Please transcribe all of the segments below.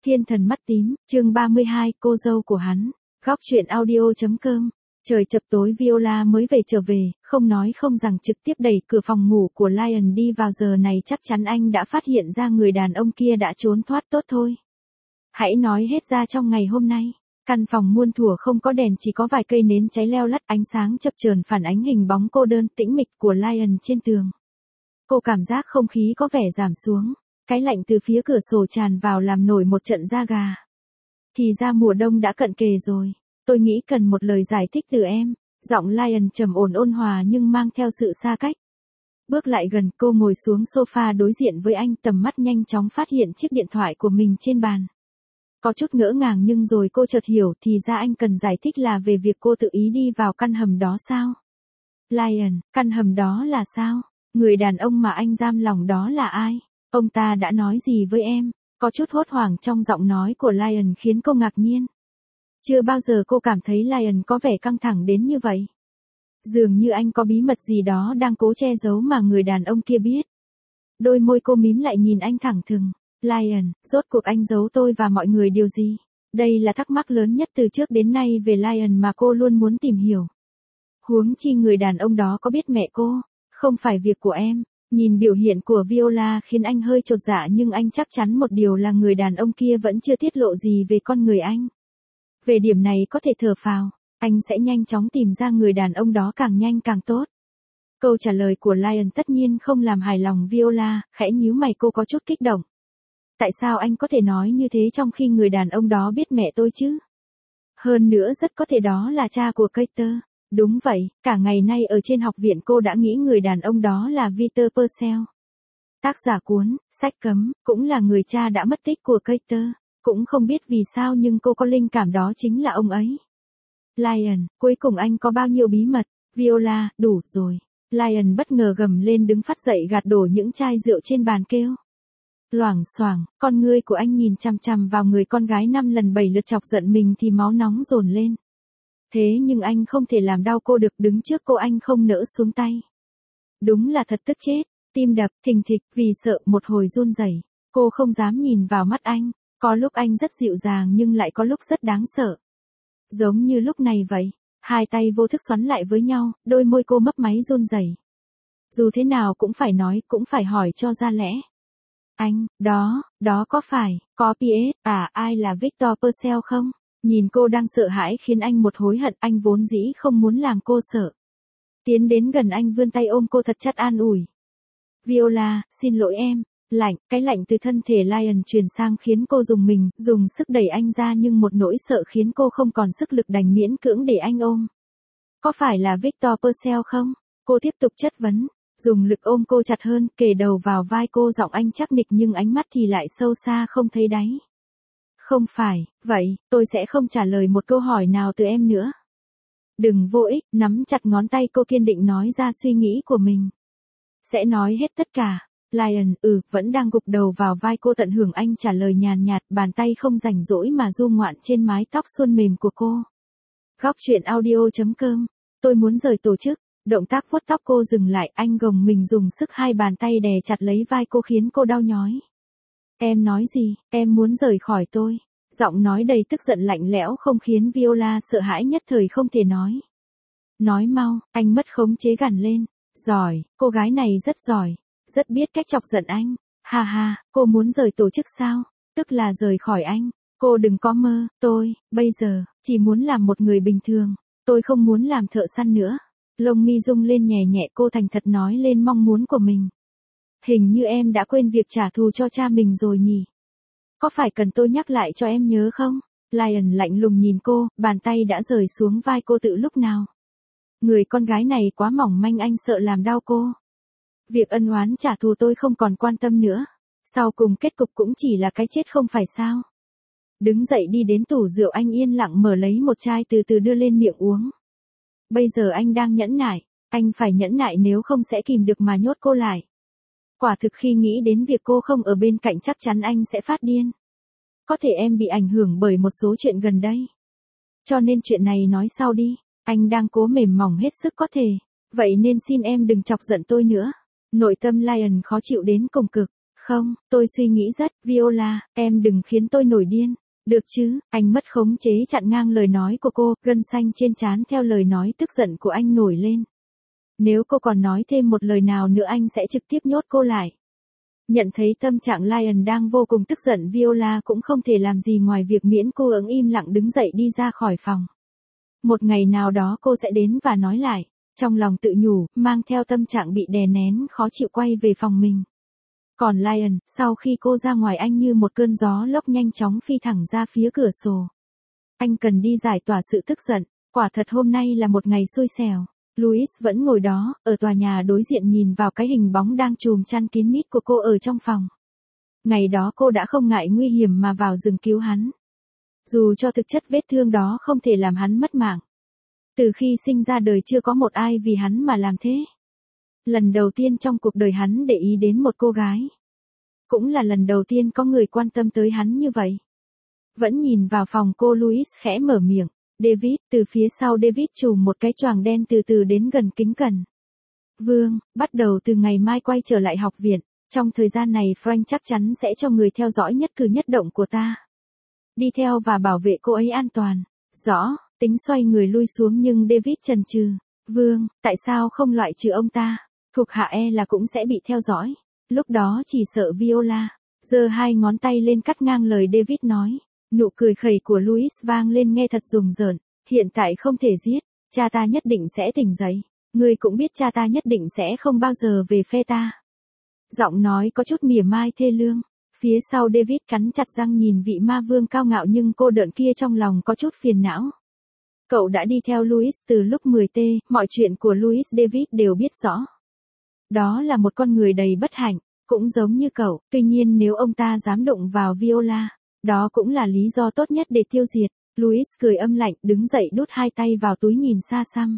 Thiên thần mắt tím, chương 32, cô dâu của hắn. Góc truyện audio.com. Trời chập tối Viola mới trở về, không nói không rằng trực tiếp đẩy cửa phòng ngủ của Lion đi vào. Giờ này chắc chắn anh đã phát hiện ra người đàn ông kia đã trốn thoát tốt thôi. Hãy nói hết ra trong ngày hôm nay. Căn phòng muôn thuở không có đèn, chỉ có vài cây nến cháy leo lắt, ánh sáng chập chờn phản ánh hình bóng cô đơn tĩnh mịch của Lion trên tường. Cô cảm giác không khí có vẻ giảm xuống. Cái lạnh từ phía cửa sổ tràn vào làm nổi một trận da gà. Thì ra mùa đông đã cận kề rồi. Tôi nghĩ cần một lời giải thích từ em. Giọng Lion trầm ổn ôn hòa nhưng mang theo sự xa cách. Bước lại gần, cô ngồi xuống sofa đối diện với anh, tầm mắt nhanh chóng phát hiện chiếc điện thoại của mình trên bàn. Có chút ngỡ ngàng nhưng rồi cô chợt hiểu, thì ra anh cần giải thích là về việc cô tự ý đi vào căn hầm đó sao? Lion, căn hầm đó là sao? Người đàn ông mà anh giam lòng đó là ai? Ông ta đã nói gì với em? Có chút hốt hoảng trong giọng nói của Lion khiến cô ngạc nhiên. Chưa bao giờ cô cảm thấy Lion có vẻ căng thẳng đến như vậy. Dường như anh có bí mật gì đó đang cố che giấu mà người đàn ông kia biết. Đôi môi cô mím lại nhìn anh thẳng thừng. Lion, rốt cuộc anh giấu tôi và mọi người điều gì? Đây là thắc mắc lớn nhất từ trước đến nay về Lion mà cô luôn muốn tìm hiểu. Huống chi người đàn ông đó có biết mẹ cô? Không phải việc của em. Nhìn biểu hiện của Viola khiến anh hơi chột dạ, nhưng anh chắc chắn một điều là người đàn ông kia vẫn chưa tiết lộ gì về con người anh. Về điểm này có thể thở phào, anh sẽ nhanh chóng tìm ra người đàn ông đó, càng nhanh càng tốt. Câu trả lời của Lion tất nhiên không làm hài lòng Viola, khẽ nhíu mày, cô có chút kích động. Tại sao anh có thể nói như thế trong khi người đàn ông đó biết mẹ tôi chứ? Hơn nữa rất có thể đó là cha của Carter. Đúng vậy, cả ngày nay ở trên học viện cô đã nghĩ người đàn ông đó là Victor Purcell. Tác giả cuốn, sách cấm, cũng là người cha đã mất tích của Carter. Cũng không biết vì sao nhưng cô có linh cảm đó chính là ông ấy. Lion, cuối cùng anh có bao nhiêu bí mật? Viola, đủ rồi. Lion bất ngờ gầm lên, đứng phát dậy gạt đổ những chai rượu trên bàn, kêu. Loảng xoảng, con ngươi của anh nhìn chằm chằm vào người con gái 5 lần 7 lượt chọc giận mình thì máu nóng dồn lên. Thế nhưng anh không thể làm đau cô được, đứng trước cô anh không nỡ xuống tay. Đúng là thật tức chết, tim đập thình thịch vì sợ, một hồi run rẩy. Cô không dám nhìn vào mắt anh, có lúc anh rất dịu dàng nhưng lại có lúc rất đáng sợ. Giống như lúc này vậy, hai tay vô thức xoắn lại với nhau, đôi môi cô mấp máy run rẩy. Dù thế nào cũng phải nói, cũng phải hỏi cho ra lẽ. Anh, đó có phải, có PS, ai là Victor Purcell không? Nhìn cô đang sợ hãi khiến anh một hối hận, anh vốn dĩ không muốn làm cô sợ. Tiến đến gần anh, vươn tay ôm cô thật chặt, an ủi. Viola, xin lỗi em. Lạnh, cái lạnh từ thân thể Lion truyền sang khiến cô rùng mình, dùng sức đẩy anh ra, nhưng một nỗi sợ khiến cô không còn sức lực, đành miễn cưỡng để anh ôm. Có phải là Victor Purcell không? Cô tiếp tục chất vấn, dùng lực ôm cô chặt hơn, kề đầu vào vai cô, giọng anh chắc nịch nhưng ánh mắt thì lại sâu xa không thấy đáy. Không phải, vậy, tôi sẽ không trả lời một câu hỏi nào từ em nữa. Đừng vô ích, nắm chặt ngón tay cô, kiên định nói ra suy nghĩ của mình. Sẽ nói hết tất cả. Lion, vẫn đang gục đầu vào vai cô, tận hưởng anh trả lời nhàn nhạt, bàn tay không rảnh rỗi mà du ngoạn trên mái tóc suôn mềm của cô. Góc truyện audio.com. Tôi muốn rời tổ chức. Động tác vuốt tóc cô dừng lại, anh gồng mình dùng sức, hai bàn tay đè chặt lấy vai cô khiến cô đau nhói. Em nói gì, em muốn rời khỏi tôi. Giọng nói đầy tức giận lạnh lẽo không khiến Viola sợ hãi, nhất thời không thể nói. Nói mau, anh mất khống chế gằn lên. Giỏi, cô gái này rất giỏi. Rất biết cách chọc giận anh. Ha ha, cô muốn rời tổ chức sao? Tức là rời khỏi anh. Cô đừng có mơ, tôi, bây giờ, chỉ muốn làm một người bình thường. Tôi không muốn làm thợ săn nữa. Lông mi rung lên nhẹ nhẹ, cô thành thật nói lên mong muốn của mình. Hình như em đã quên việc trả thù cho cha mình rồi nhỉ? Có phải cần tôi nhắc lại cho em nhớ không? Lion lạnh lùng nhìn cô, bàn tay đã rời xuống vai cô từ lúc nào? Người con gái này quá mỏng manh, anh sợ làm đau cô. Việc ân oán trả thù tôi không còn quan tâm nữa. Sau cùng kết cục cũng chỉ là cái chết, không phải sao? Đứng dậy đi đến tủ rượu, anh yên lặng mở lấy một chai, từ từ đưa lên miệng uống. Bây giờ anh đang nhẫn nại. Anh phải nhẫn nại, nếu không sẽ kìm được mà nhốt cô lại. Quả thực khi nghĩ đến việc cô không ở bên cạnh chắc chắn anh sẽ phát điên. Có thể em bị ảnh hưởng bởi một số chuyện gần đây. Cho nên chuyện này nói sau đi. Anh đang cố mềm mỏng hết sức có thể. Vậy nên xin em đừng chọc giận tôi nữa. Nội tâm Lion khó chịu đến cùng cực. Không, tôi suy nghĩ rất, Viola, em đừng khiến tôi nổi điên. Được chứ, anh mất khống chế chặn ngang lời nói của cô, gân xanh trên trán theo lời nói tức giận của anh nổi lên. Nếu cô còn nói thêm một lời nào nữa anh sẽ trực tiếp nhốt cô lại. Nhận thấy tâm trạng Lion đang vô cùng tức giận, Viola cũng không thể làm gì ngoài việc miễn cô ứng im lặng đứng dậy đi ra khỏi phòng. Một ngày nào đó cô sẽ đến và nói lại. Trong lòng tự nhủ, mang theo tâm trạng bị đè nén khó chịu quay về phòng mình. Còn Lion, sau khi cô ra ngoài anh như một cơn gió lốc nhanh chóng phi thẳng ra phía cửa sổ. Anh cần đi giải tỏa sự tức giận, quả thật hôm nay là một ngày xui xẻo. Louis vẫn ngồi đó, ở tòa nhà đối diện nhìn vào cái hình bóng đang trùm chăn kín mít của cô ở trong phòng. Ngày đó cô đã không ngại nguy hiểm mà vào rừng cứu hắn. Dù cho thực chất vết thương đó không thể làm hắn mất mạng. Từ khi sinh ra đời chưa có một ai vì hắn mà làm thế. Lần đầu tiên trong cuộc đời hắn để ý đến một cô gái. Cũng là lần đầu tiên có người quan tâm tới hắn như vậy. Vẫn nhìn vào phòng cô, Louis khẽ mở miệng. David, từ phía sau David trùm một cái choàng đen từ từ đến gần kính cẩn. Vương, bắt đầu từ ngày mai quay trở lại học viện. Trong thời gian này Frank chắc chắn sẽ cho người theo dõi nhất cử nhất động của ta. Đi theo và bảo vệ cô ấy an toàn. Rõ, tính xoay người lui xuống nhưng David chần chừ. Vương, tại sao không loại trừ ông ta? Thuộc hạ là cũng sẽ bị theo dõi. Lúc đó chỉ sợ Viola. Giơ hai ngón tay lên cắt ngang lời David nói. Nụ cười khẩy của Louis vang lên nghe thật rùng rợn. Hiện tại không thể giết. Cha ta nhất định sẽ tỉnh dậy. Ngươi cũng biết cha ta nhất định sẽ không bao giờ về phe ta. Giọng nói có chút mỉa mai thê lương. Phía sau David cắn chặt răng nhìn vị ma vương cao ngạo nhưng cô đợn kia trong lòng có chút phiền não. Cậu đã đi theo Louis từ lúc 10T, mọi chuyện của Louis David đều biết rõ. Đó là một con người đầy bất hạnh, cũng giống như cậu, tuy nhiên nếu ông ta dám động vào Viola, đó cũng là lý do tốt nhất để tiêu diệt. Louis cười âm lạnh, đứng dậy đút hai tay vào túi nhìn xa xăm.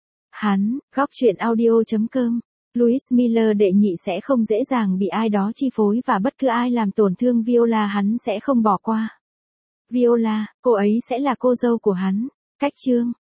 Hắn, góc truyện audio.com. Louis Miller đệ nhị sẽ không dễ dàng bị ai đó chi phối và bất cứ ai làm tổn thương Viola hắn sẽ không bỏ qua. Viola, cô ấy sẽ là cô dâu của hắn. Cách chương